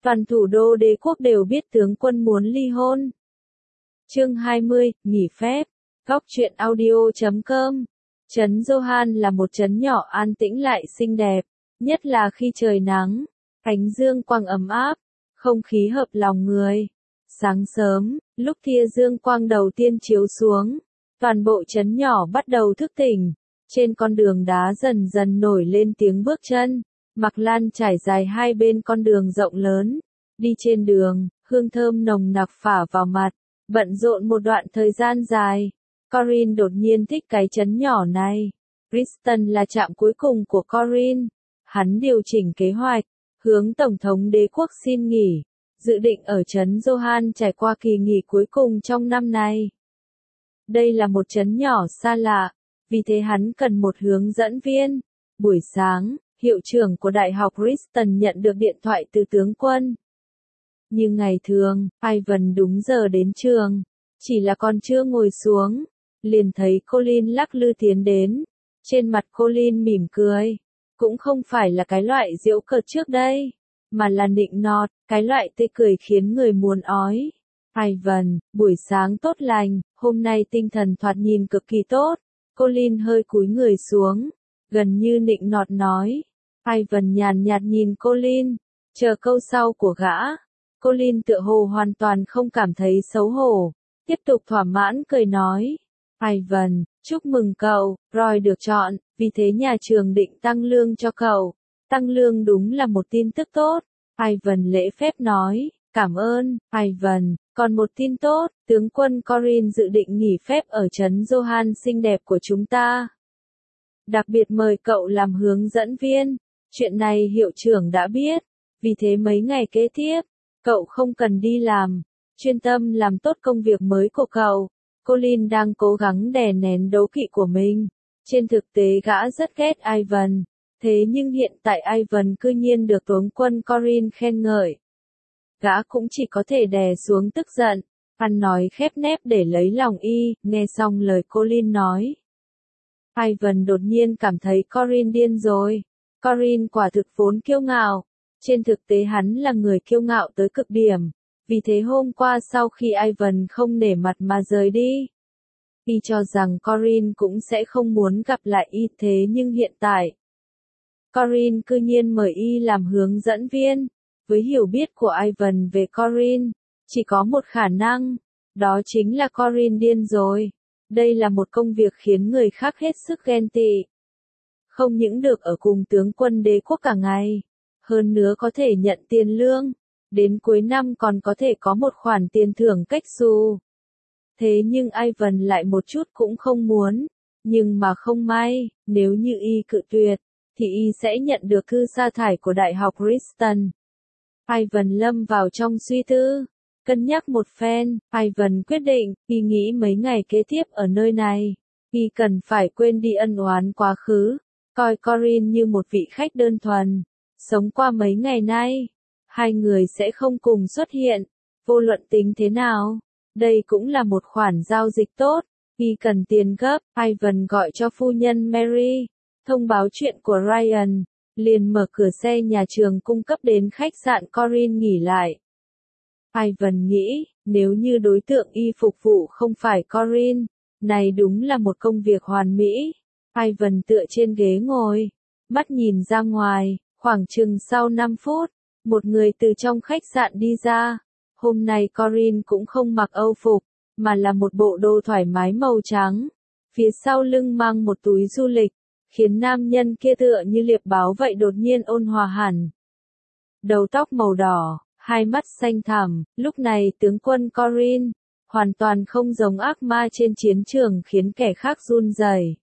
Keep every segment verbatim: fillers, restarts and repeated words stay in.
Toàn thủ đô đế quốc đều biết tướng quân muốn ly hôn. Chương hai mươi, nghỉ phép. Góc truyện audio chấm com. Trấn Johan là một trấn nhỏ an tĩnh lại xinh đẹp, nhất là khi trời nắng, ánh dương quang ấm áp, không khí hợp lòng người. Sáng sớm, lúc tia dương quang đầu tiên chiếu xuống, toàn bộ trấn nhỏ bắt đầu thức tỉnh. Trên con đường đá dần dần nổi lên tiếng bước chân, mặc lan trải dài hai bên con đường rộng lớn. Đi trên đường, hương thơm nồng nặc phả vào mặt, bận rộn một đoạn thời gian dài. Corinne đột nhiên thích cái trấn nhỏ này. Bristol là trạm cuối cùng của Corinne. Hắn điều chỉnh kế hoạch, hướng Tổng thống đế quốc xin nghỉ, dự định ở trấn Johan trải qua kỳ nghỉ cuối cùng trong năm nay. Đây là một trấn nhỏ xa lạ, vì thế hắn cần một hướng dẫn viên. Buổi sáng, hiệu trưởng của Đại học Bristol nhận được điện thoại từ tướng quân. Như ngày thường, Ivan đúng giờ đến trường, chỉ là còn chưa ngồi xuống, liền thấy Colin lắc lư tiến đến. Trên mặt Colin mỉm cười, cũng không phải là cái loại giễu cợt trước đây, mà là nịnh nọt, cái loại tươi cười khiến người muốn ói. Ivan, buổi sáng tốt lành, hôm nay tinh thần thoạt nhìn cực kỳ tốt. Colin hơi cúi người xuống, gần như nịnh nọt nói. Ivan nhàn nhạt nhìn Colin, chờ câu sau của gã. Colin tựa hồ hoàn toàn không cảm thấy xấu hổ, tiếp tục thỏa mãn cười nói. Ivan, chúc mừng cậu, Roy được chọn, vì thế nhà trường định tăng lương cho cậu. Tăng lương đúng là một tin tức tốt. Ivan lễ phép nói, cảm ơn, Ivan, còn một tin tốt, tướng quân Corinne dự định nghỉ phép ở trấn Johan xinh đẹp của chúng ta. Đặc biệt mời cậu làm hướng dẫn viên, chuyện này hiệu trưởng đã biết, vì thế mấy ngày kế tiếp, cậu không cần đi làm, chuyên tâm làm tốt công việc mới của cậu. Colin đang cố gắng đè nén đố kỵ của mình. Trên thực tế gã rất ghét Ivan, thế nhưng hiện tại Ivan cư nhiên được tướng quân Corinne khen ngợi. Gã cũng chỉ có thể đè xuống tức giận, ăn nói khép nép để lấy lòng y. Nghe xong lời Colin nói, Ivan đột nhiên cảm thấy Corinne điên rồi. Corinne quả thực vốn kiêu ngạo, trên thực tế hắn là người kiêu ngạo tới cực điểm. Vì thế hôm qua sau khi Ivan không nể mặt mà rời đi, y cho rằng Corinne cũng sẽ không muốn gặp lại y, thế nhưng hiện tại, Corinne cư nhiên mời y làm hướng dẫn viên. Với hiểu biết của Ivan về Corinne, chỉ có một khả năng, đó chính là Corinne điên rồi. Đây là một công việc khiến người khác hết sức ghen tị. Không những được ở cùng tướng quân đế quốc cả ngày, hơn nữa có thể nhận tiền lương. Đến cuối năm còn có thể có một khoản tiền thưởng cách xù. Thế nhưng Ivan lại một chút cũng không muốn. Nhưng mà không may, nếu như y cự tuyệt, thì y sẽ nhận được thư sa thải của Đại học Bristol. Ivan lâm vào trong suy tư. Cân nhắc một phen, Ivan quyết định, y nghĩ mấy ngày kế tiếp ở nơi này, y cần phải quên đi ân oán quá khứ, coi Corinne như một vị khách đơn thuần. Sống qua mấy ngày nay, hai người sẽ không cùng xuất hiện, vô luận tính thế nào. Đây cũng là một khoản giao dịch tốt, y cần tiền gấp. Ivan gọi cho phu nhân Mary, thông báo chuyện của Ryan, liền mở cửa xe nhà trường cung cấp đến khách sạn Corinne nghỉ lại. Ivan nghĩ, nếu như đối tượng y phục vụ không phải Corinne, này đúng là một công việc hoàn mỹ. Ivan tựa trên ghế ngồi, mắt nhìn ra ngoài, khoảng chừng sau năm phút. Một người từ trong khách sạn đi ra. Hôm nay Corinne cũng không mặc âu phục, mà là một bộ đồ thoải mái màu trắng. Phía sau lưng mang một túi du lịch, khiến nam nhân kia tựa như liệp báo vậy đột nhiên ôn hòa hẳn. Đầu tóc màu đỏ, hai mắt xanh thẳm, lúc này tướng quân Corinne, hoàn toàn không giống ác ma trên chiến trường khiến kẻ khác run rẩy,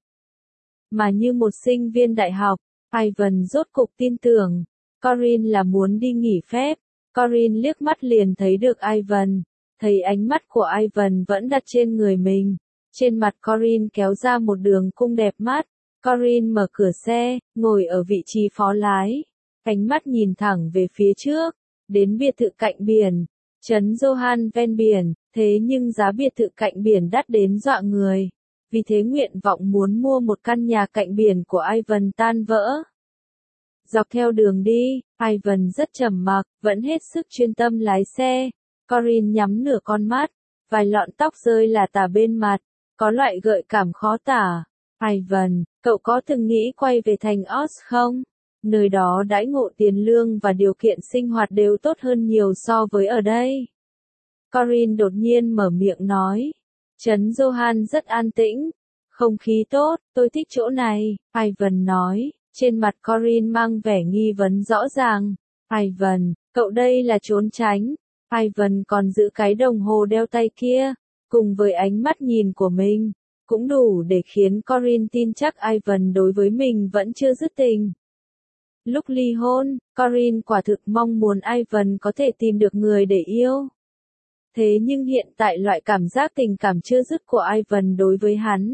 mà như một sinh viên đại học. Ivan rốt cục tin tưởng Corinne là muốn đi nghỉ phép. Corinne liếc mắt liền thấy được Ivan, thấy ánh mắt của Ivan vẫn đặt trên người mình. Trên mặt Corinne kéo ra một đường cung đẹp mắt. Corinne mở cửa xe, ngồi ở vị trí phó lái, ánh mắt nhìn thẳng về phía trước, đến biệt thự cạnh biển, trấn Johan ven biển. Thế nhưng giá biệt thự cạnh biển đắt đến dọa người, vì thế nguyện vọng muốn mua một căn nhà cạnh biển của Ivan tan vỡ. Dọc theo đường đi, Ivan rất trầm mặc, vẫn hết sức chuyên tâm lái xe. Corinne nhắm nửa con mắt, vài lọn tóc rơi là tả bên mặt, có loại gợi cảm khó tả. Ivan, cậu có từng nghĩ quay về thành Oz không? Nơi đó đãi ngộ tiền lương và điều kiện sinh hoạt đều tốt hơn nhiều so với ở đây. Corinne đột nhiên mở miệng nói. Trấn Johan rất an tĩnh. Không khí tốt, tôi thích chỗ này, Ivan nói. Trên mặt Corinne mang vẻ nghi vấn rõ ràng. Ivan, cậu đây là trốn tránh. Ivan còn giữ cái đồng hồ đeo tay kia, cùng với ánh mắt nhìn của mình, cũng đủ để khiến Corinne tin chắc Ivan đối với mình vẫn chưa dứt tình. Lúc ly hôn, Corinne quả thực mong muốn Ivan có thể tìm được người để yêu. Thế nhưng hiện tại loại cảm giác tình cảm chưa dứt của Ivan đối với hắn,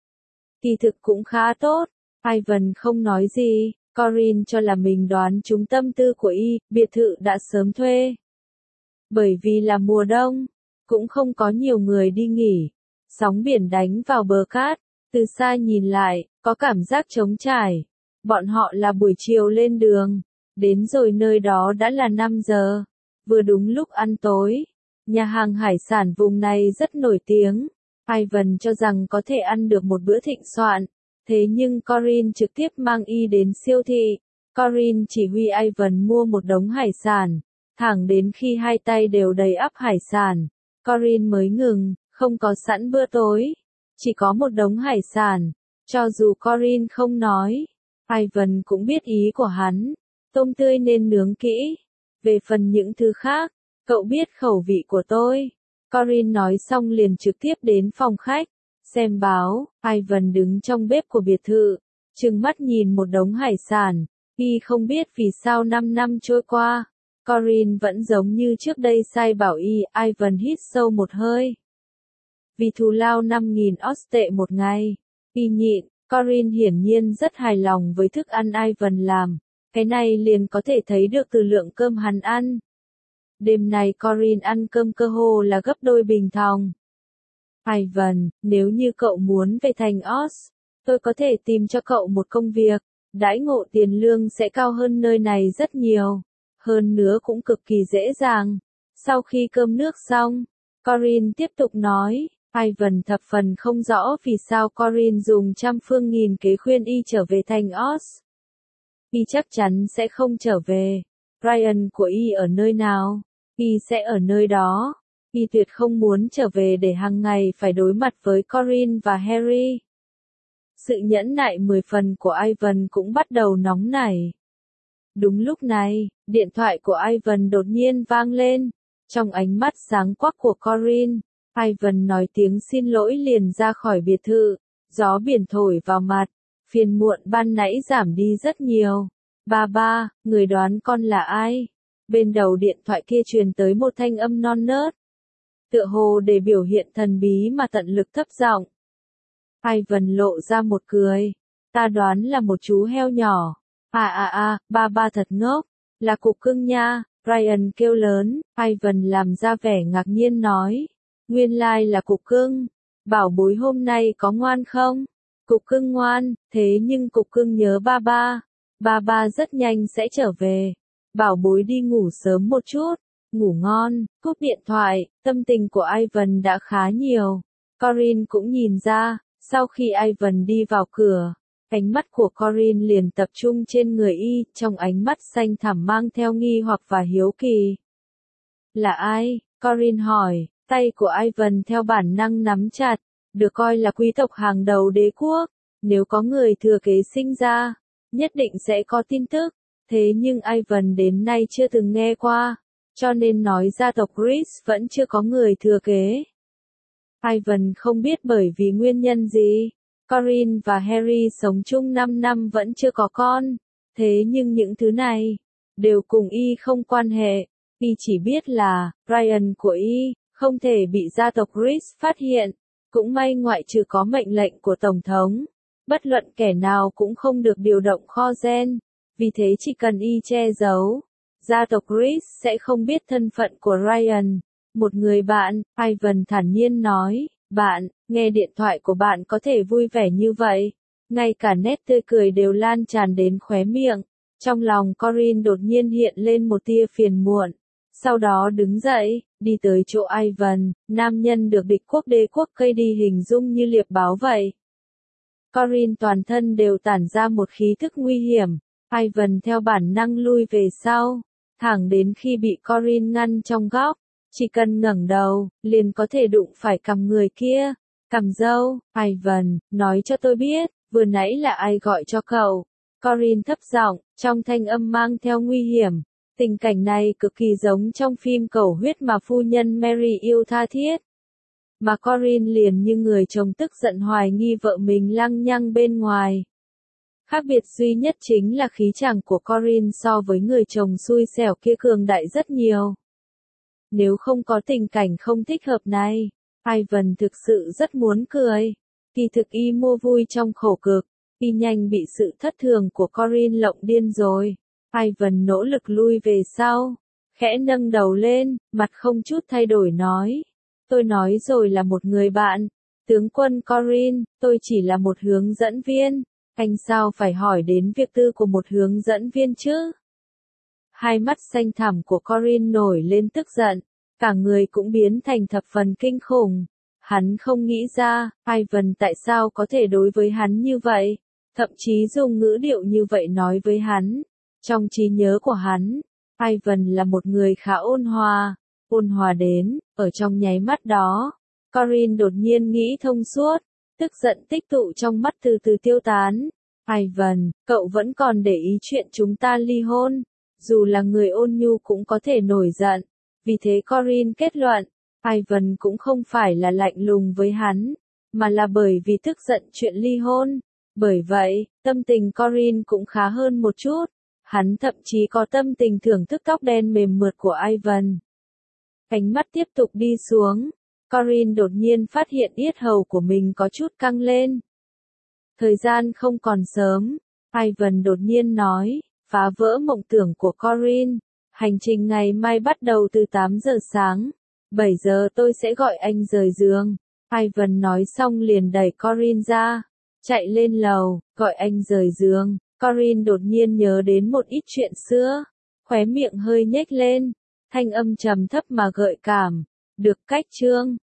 kỳ thực cũng khá tốt. Ivan không nói gì, Corinne cho là mình đoán trúng tâm tư của y, biệt thự đã sớm thuê. Bởi vì là mùa đông, cũng không có nhiều người đi nghỉ. Sóng biển đánh vào bờ cát, từ xa nhìn lại, có cảm giác trống trải. Bọn họ là buổi chiều lên đường, đến rồi nơi đó đã là năm giờ, vừa đúng lúc ăn tối. Nhà hàng hải sản vùng này rất nổi tiếng. Ivan cho rằng có thể ăn được một bữa thịnh soạn, thế nhưng Corinne trực tiếp mang y đến siêu thị. Corinne chỉ huy Ivan mua một đống hải sản, thẳng đến khi hai tay đều đầy ắp hải sản, Corinne mới ngừng, không có sẵn bữa tối, chỉ có một đống hải sản. Cho dù Corinne không nói, Ivan cũng biết ý của hắn, tôm tươi nên nướng kỹ. Về phần những thứ khác, cậu biết khẩu vị của tôi. Corinne nói xong liền trực tiếp đến phòng khách, xem báo. Ivan đứng trong bếp của biệt thự, trừng mắt nhìn một đống hải sản. Y không biết vì sao năm năm trôi qua, Corinne vẫn giống như trước đây sai bảo y. Ivan hít sâu một hơi. Vì thù lao năm nghìn Oz tệ một ngày, y nhịn. Corinne hiển nhiên rất hài lòng với thức ăn Ivan làm, cái này liền có thể thấy được từ lượng cơm hắn ăn. Đêm này Corinne ăn cơm cơ hồ là gấp đôi bình thường. Ivan, nếu như cậu muốn về thành Oz, tôi có thể tìm cho cậu một công việc, đãi ngộ tiền lương sẽ cao hơn nơi này rất nhiều, hơn nữa cũng cực kỳ dễ dàng. Sau khi cơm nước xong, Corinne tiếp tục nói. Ivan thập phần không rõ vì sao Corinne dùng trăm phương nghìn kế khuyên y trở về thành Oz. Y chắc chắn sẽ không trở về. Ryan của y ở nơi nào? Y sẽ ở nơi đó. Y tuyệt không muốn trở về để hàng ngày phải đối mặt với Corinne và Harry. Sự nhẫn nại mười phần của Ivan cũng bắt đầu nóng nảy. Đúng lúc này, điện thoại của Ivan đột nhiên vang lên. Trong ánh mắt sáng quắc của Corinne, Ivan nói tiếng xin lỗi liền ra khỏi biệt thự. Gió biển thổi vào mặt, phiền muộn ban nãy giảm đi rất nhiều. Ba ba, người đoán con là ai? Bên đầu điện thoại kia truyền tới một thanh âm non nớt, tựa hồ để biểu hiện thần bí mà tận lực thấp giọng. Ivan lộ ra một cười. Ta đoán là một chú heo nhỏ. À à à, ba ba thật ngốc, là cục cưng nha. Ryan kêu lớn. Ivan làm ra vẻ ngạc nhiên nói. Nguyên lai là cục cưng. Bảo bối hôm nay có ngoan không? Cục cưng ngoan, thế nhưng cục cưng nhớ ba ba. Ba ba rất nhanh sẽ trở về. Bảo bối đi ngủ sớm một chút. Ngủ ngon. Cúp điện thoại, tâm tình của Ivan đã khá nhiều. Corinne cũng nhìn ra, sau khi Ivan đi vào cửa, ánh mắt của Corinne liền tập trung trên người y, trong ánh mắt xanh thẳm mang theo nghi hoặc và hiếu kỳ. Là ai? Corinne hỏi, tay của Ivan theo bản năng nắm chặt, được coi là quý tộc hàng đầu đế quốc, nếu có người thừa kế sinh ra, nhất định sẽ có tin tức, thế nhưng Ivan đến nay chưa từng nghe qua, cho nên nói gia tộc Reese vẫn chưa có người thừa kế. Ivan không biết bởi vì nguyên nhân gì, Corinne và Harry sống chung năm năm vẫn chưa có con, thế nhưng những thứ này đều cùng y không quan hệ, y chỉ biết là Ryan của y không thể bị gia tộc Reese phát hiện, cũng may ngoại trừ có mệnh lệnh của tổng thống, bất luận kẻ nào cũng không được điều động kho gen, vì thế chỉ cần y che giấu, gia tộc Reese sẽ không biết thân phận của Ryan. Một người bạn, Ivan thản nhiên nói, bạn, nghe điện thoại của bạn có thể vui vẻ như vậy, ngay cả nét tươi cười đều lan tràn đến khóe miệng, Trong lòng Corinne đột nhiên hiện lên một tia phiền muộn. Sau đó đứng dậy, đi tới chỗ Ivan, nam nhân được địch quốc đế quốc cây đi hình dung như liệp báo vậy. Corinne toàn thân đều tản ra một khí thức nguy hiểm. Ivan theo bản năng lui về sau, thẳng đến khi bị Corinne ngăn trong góc. Chỉ cần ngẩng đầu, liền có thể đụng phải cằm người kia. Cằm dâu, Ivan, nói cho tôi biết, vừa nãy là ai gọi cho cậu. Corinne thấp giọng, trong thanh âm mang theo nguy hiểm. Tình cảnh này cực kỳ giống trong phim Cầu huyết mà phu nhân Mary yêu tha thiết. Mà Corinne liền như người chồng tức giận hoài nghi vợ mình lăng nhăng bên ngoài. Khác biệt duy nhất chính là khí chàng của Corinne so với người chồng xui xẻo kia cường đại rất nhiều. Nếu không có tình cảnh không thích hợp này, Ivan thực sự rất muốn cười. Kỳ thực y mua vui trong khổ cực, y nhanh bị sự thất thường của Corinne lộng điên rồi. Ivan nỗ lực lui về sau, khẽ nâng đầu lên, mặt không chút thay đổi nói. Tôi nói rồi là một người bạn. Tướng quân Corinne, tôi chỉ là một hướng dẫn viên. Anh sao phải hỏi đến việc tư của một hướng dẫn viên chứ? Hai mắt xanh thẳm của Corinne nổi lên tức giận, cả người cũng biến thành thập phần kinh khủng. Hắn không nghĩ ra, Ivan tại sao có thể đối với hắn như vậy, thậm chí dùng ngữ điệu như vậy nói với hắn. Trong trí nhớ của hắn, Ivan là một người khá ôn hòa, ôn hòa đến, ở trong nháy mắt đó, Corinne đột nhiên nghĩ thông suốt, tức giận tích tụ trong mắt từ từ tiêu tán. Ivan, cậu vẫn còn để ý chuyện chúng ta ly hôn, dù là người ôn nhu cũng có thể nổi giận, vì thế Corinne kết luận, Ivan cũng không phải là lạnh lùng với hắn, mà là bởi vì tức giận chuyện ly hôn. Bởi vậy, tâm tình Corinne cũng khá hơn một chút. Hắn thậm chí có tâm tình thưởng thức tóc đen mềm mượt của Ivan. Ánh mắt tiếp tục đi xuống. Corinne đột nhiên phát hiện yết hầu của mình có chút căng lên. Thời gian không còn sớm. Ivan đột nhiên nói, phá vỡ mộng tưởng của Corinne. Hành trình ngày mai bắt đầu từ tám giờ sáng. bảy giờ tôi sẽ gọi anh rời giường. Ivan nói xong liền đẩy Corinne ra. Chạy lên lầu, gọi anh rời giường. Corinne đột nhiên nhớ đến một ít chuyện xưa, khóe miệng hơi nhếch lên, thanh âm trầm thấp mà gợi cảm, được cách chương.